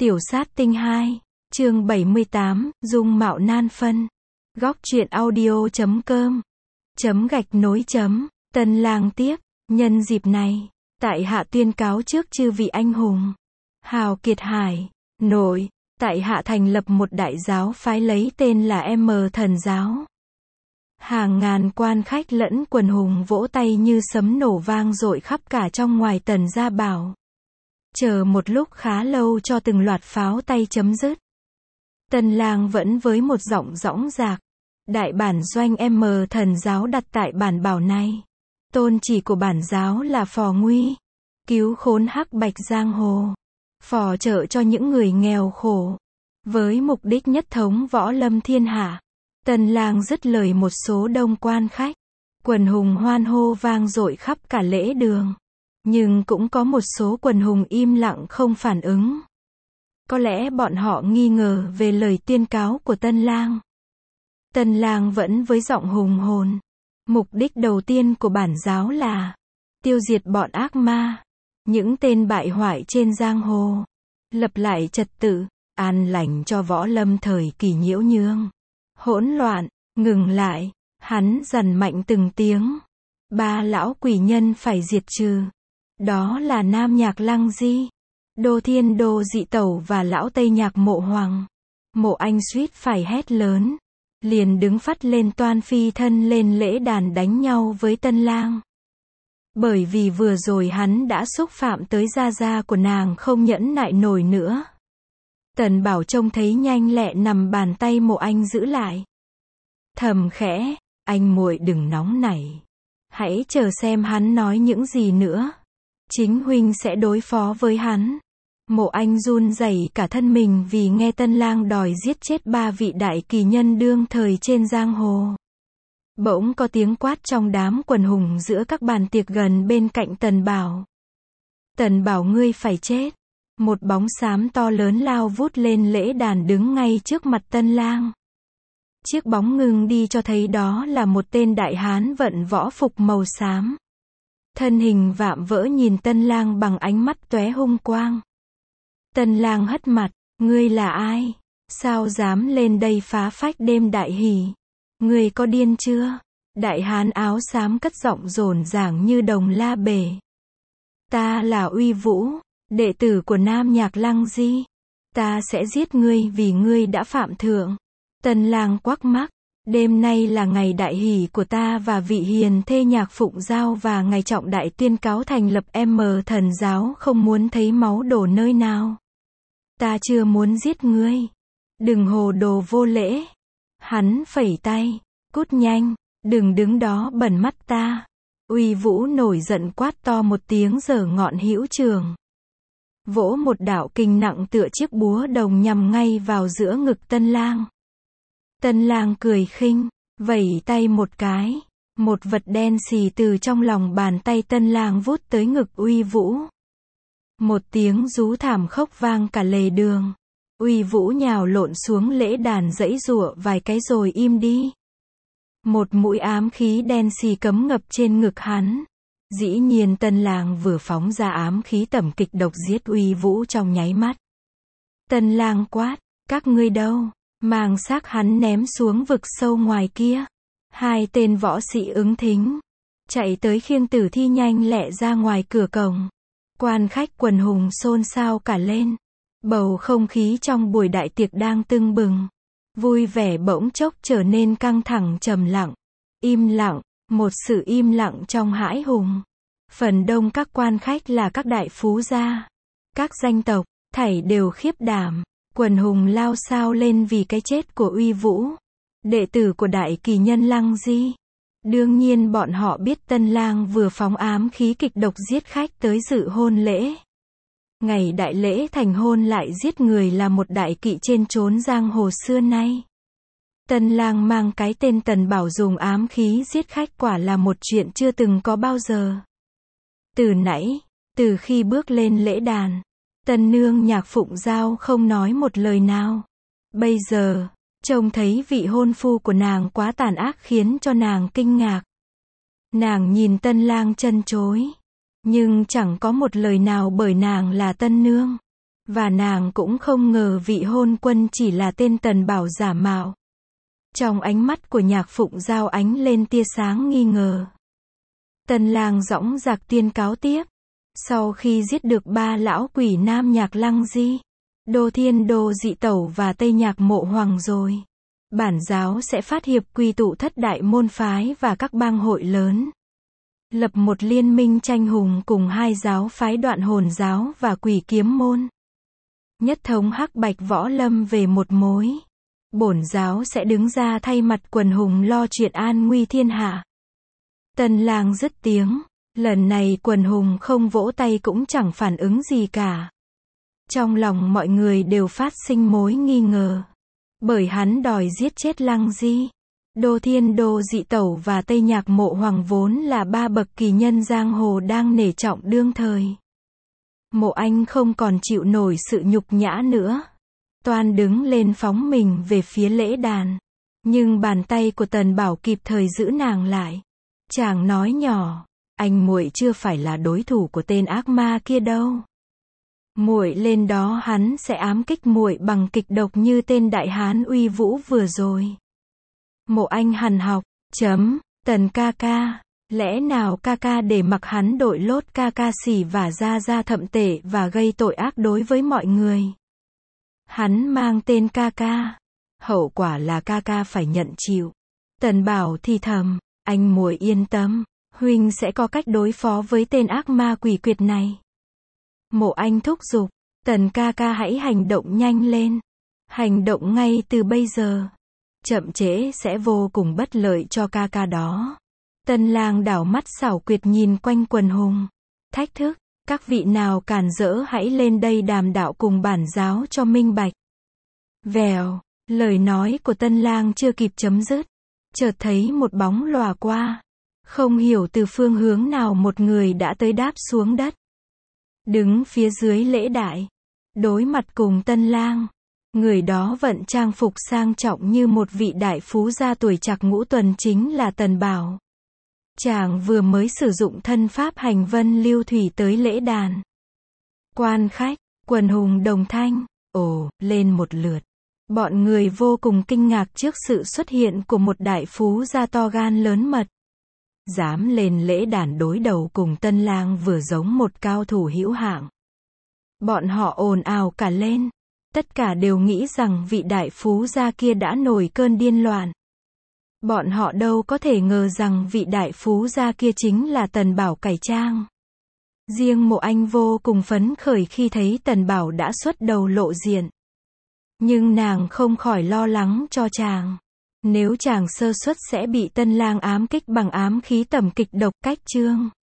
Tiểu sát tinh 2, chương 78, dung mạo nan phân. Góc truyện audio.com /, Tân lang tiếp, nhân dịp này, tại hạ tuyên cáo trước chư vị anh hùng, hào kiệt hải, nội, tại hạ thành lập một đại giáo phái lấy tên là M Thần Giáo. Hàng ngàn quan khách lẫn quần hùng vỗ tay như sấm nổ vang dội khắp cả trong ngoài Tần gia bảo. Chờ một lúc khá lâu cho từng loạt pháo tay chấm dứt. Tân lang vẫn với một giọng dõng dạc. Đại bản doanh M Thần Giáo đặt tại bản bảo này. Tôn chỉ của bản giáo là phò nguy, cứu khốn hắc bạch giang hồ, phò trợ cho những người nghèo khổ. Với mục đích nhất thống võ lâm thiên hạ. Tân lang dứt lời một số đông quan khách. Quần hùng hoan hô vang dội khắp cả lễ đường. Nhưng cũng có một số quần hùng im lặng không phản ứng. Có lẽ bọn họ nghi ngờ về lời tuyên cáo của Tân lang. Tân lang vẫn với giọng hùng hồn. Mục đích đầu tiên của bản giáo là tiêu diệt bọn ác ma, những tên bại hoại trên giang hồ, lập lại trật tự, an lành cho võ lâm thời kỳ nhiễu nhương, hỗn loạn. Ngừng lại, hắn dằn mạnh từng tiếng. 3 lão quỷ nhân phải diệt trừ. Đó là Nam Nhạc Lăng Di, Đô Thiên Đô Dị Tẩu và lão Tây Nhạc Mộ Hoàng. Mộ Anh suýt phải hét lớn, liền đứng phắt lên toan phi thân lên lễ đàn đánh nhau với Tân lang. Bởi vì vừa rồi hắn đã xúc phạm tới gia gia của nàng không nhẫn nại nổi nữa. Tần Bảo trông thấy nhanh lẹ nằm bàn tay Mộ Anh giữ lại. Thầm khẽ, anh muội đừng nóng nảy. Hãy chờ xem hắn nói những gì nữa. Chính huynh sẽ đối phó với hắn. Mộ Anh run rẩy cả thân mình vì nghe Tân lang đòi giết chết 3 vị đại kỳ nhân đương thời trên giang hồ. Bỗng có tiếng quát trong đám quần hùng giữa các bàn tiệc gần bên cạnh Tần Bảo. Tần Bảo ngươi phải chết. Một bóng xám to lớn lao vút lên lễ đàn đứng ngay trước mặt Tân lang. Chiếc bóng ngưng đi cho thấy đó là một tên đại hán vận võ phục màu xám. Thân hình vạm vỡ nhìn Tân lang bằng ánh mắt tóe hung quang. Tân lang hất mặt, ngươi là ai? Sao dám lên đây phá phách đêm đại hỷ? Ngươi có điên chưa? Đại hán áo xám cất giọng rồn ràng như đồng la bể. Ta là Uy Vũ, đệ tử của Nam Nhạc Lăng Di. Ta sẽ giết ngươi vì ngươi đã phạm thượng. Tân lang quắc mắt. Đêm nay là ngày đại hỷ của ta và vị hiền thê Nhạc Phụng Giao và ngày trọng đại tuyên cáo thành lập M Thần Giáo, không muốn thấy máu đổ nơi nào. Ta chưa muốn giết ngươi. Đừng hồ đồ vô lễ. Hắn phẩy tay. Cút nhanh, đừng đứng đó bẩn mắt ta. Uy Vũ nổi giận quát to một tiếng giở ngọn hữu trường. Vỗ một đạo kình nặng tựa chiếc búa đồng nhằm ngay vào giữa ngực Tân lang. Tân lang cười khinh, vẩy tay một cái. Một vật đen xì từ trong lòng bàn tay Tân lang vút tới ngực Uy Vũ. Một tiếng rú thảm khốc vang cả lề đường. Uy Vũ nhào lộn xuống lễ đàn giãy giụa vài cái rồi im đi. Một mũi ám khí đen xì cấm ngập trên ngực hắn. Dĩ nhiên Tân lang vừa phóng ra ám khí tẩm kịch độc giết Uy Vũ trong nháy mắt. Tân lang quát, các ngươi đâu? Mang xác hắn ném xuống vực sâu ngoài kia. 2 tên võ sĩ ứng thính, chạy tới khiêng tử thi nhanh lẹ ra ngoài cửa cổng. Quan khách quần hùng xôn xao cả lên. Bầu không khí trong buổi đại tiệc đang tưng bừng, vui vẻ bỗng chốc trở nên căng thẳng trầm lặng. Im lặng, một sự im lặng trong hãi hùng. Phần đông các quan khách là các đại phú gia, các danh tộc, thảy đều khiếp đảm. Quần hùng lao xao lên vì cái chết của Uy Vũ, đệ tử của đại kỳ nhân Lăng Di. Đương nhiên bọn họ biết Tân lang vừa phóng ám khí kịch độc giết khách tới dự hôn lễ. Ngày đại lễ thành hôn lại giết người là một đại kỵ trên chốn giang hồ xưa nay. Tân lang mang cái tên Tần Bảo dùng ám khí giết khách quả là một chuyện chưa từng có bao giờ. Từ khi bước lên lễ đàn, Tân nương Nhạc Phụng Giao không nói một lời nào. Bây giờ, trông thấy vị hôn phu của nàng quá tàn ác khiến cho nàng kinh ngạc. Nàng nhìn Tân lang chân chối, nhưng chẳng có một lời nào bởi nàng là tân nương. Và nàng cũng không ngờ vị hôn quân chỉ là tên Tần Bảo giả mạo. Trong ánh mắt của Nhạc Phụng Giao ánh lên tia sáng nghi ngờ. Tần lang dõng dạc tuyên cáo tiếp. Sau khi giết được 3 lão quỷ Nam Nhạc Lăng Di, Đô Thiên Đô Dị Tẩu và Tây Nhạc Mộ Hoàng rồi, bản giáo sẽ phát hiệp quy tụ thất đại môn phái và các bang hội lớn, lập một liên minh tranh hùng cùng 2 giáo phái Đoạn Hồn giáo và Quỷ Kiếm môn. Nhất thống Hắc Bạch Võ Lâm về một mối. Bổn giáo sẽ đứng ra thay mặt quần hùng lo chuyện an nguy thiên hạ. Tần lang dứt tiếng. Lần này quần hùng không vỗ tay cũng chẳng phản ứng gì cả. Trong lòng mọi người đều phát sinh mối nghi ngờ. Bởi hắn đòi giết chết Lăng Di, Đô Thiên Đô Dị Tẩu và Tây Nhạc Mộ Hoàng vốn là 3 bậc kỳ nhân giang hồ đang nể trọng đương thời. Mộ Anh không còn chịu nổi sự nhục nhã nữa. Toan đứng lên phóng mình về phía lễ đàn. Nhưng bàn tay của Tần Bảo kịp thời giữ nàng lại. Chàng nói nhỏ. Anh muội chưa phải là đối thủ của tên ác ma kia đâu. Muội lên đó hắn sẽ ám kích muội bằng kịch độc như tên đại hán uy vũ vừa rồi. Mộ Anh hằn học. Tần ca ca. Lẽ nào ca ca để mặc hắn đội lốt ca ca xỉ và ra thậm tệ và gây tội ác đối với mọi người. Hắn mang tên ca ca. Hậu quả là ca ca phải nhận chịu. Tần Bảo thì thầm. Anh muội yên tâm. Huynh sẽ có cách đối phó với tên ác ma quỷ quyệt này. Mộ Anh thúc giục. Tần ca ca hãy hành động nhanh lên. Hành động ngay từ bây giờ. Chậm trễ sẽ vô cùng bất lợi cho ca ca đó. Tần lang đảo mắt xảo quyệt nhìn quanh quần hùng. Thách thức. Các vị nào cản rỡ hãy lên đây đàm đạo cùng bản giáo cho minh bạch. Vèo. Lời nói của Tân lang chưa kịp chấm dứt. Chợt thấy một bóng lòa qua. Không hiểu từ phương hướng nào một người đã tới đáp xuống đất. Đứng phía dưới lễ đại. Đối mặt cùng Tân lang. Người đó vận trang phục sang trọng như một vị đại phú gia tuổi trạc ngũ tuần chính là Tần Bảo. Chàng vừa mới sử dụng thân pháp hành vân lưu thủy tới lễ đàn. Quan khách, quần hùng đồng thanh, ồ, lên một lượt. Bọn người vô cùng kinh ngạc trước sự xuất hiện của một đại phú gia to gan lớn mật. Dám lên lễ đàn đối đầu cùng Tân lang vừa giống một cao thủ hữu hạng. Bọn họ ồn ào cả lên. Tất cả đều nghĩ rằng vị đại phú gia kia đã nổi cơn điên loạn. Bọn họ đâu có thể ngờ rằng vị đại phú gia kia chính là Tần Bảo cải trang. Riêng Mộ Anh vô cùng phấn khởi khi thấy Tần Bảo đã xuất đầu lộ diện. Nhưng nàng không khỏi lo lắng cho chàng. Nếu chàng sơ suất sẽ bị Tân lang ám kích bằng ám khí tẩm kịch độc cách chương.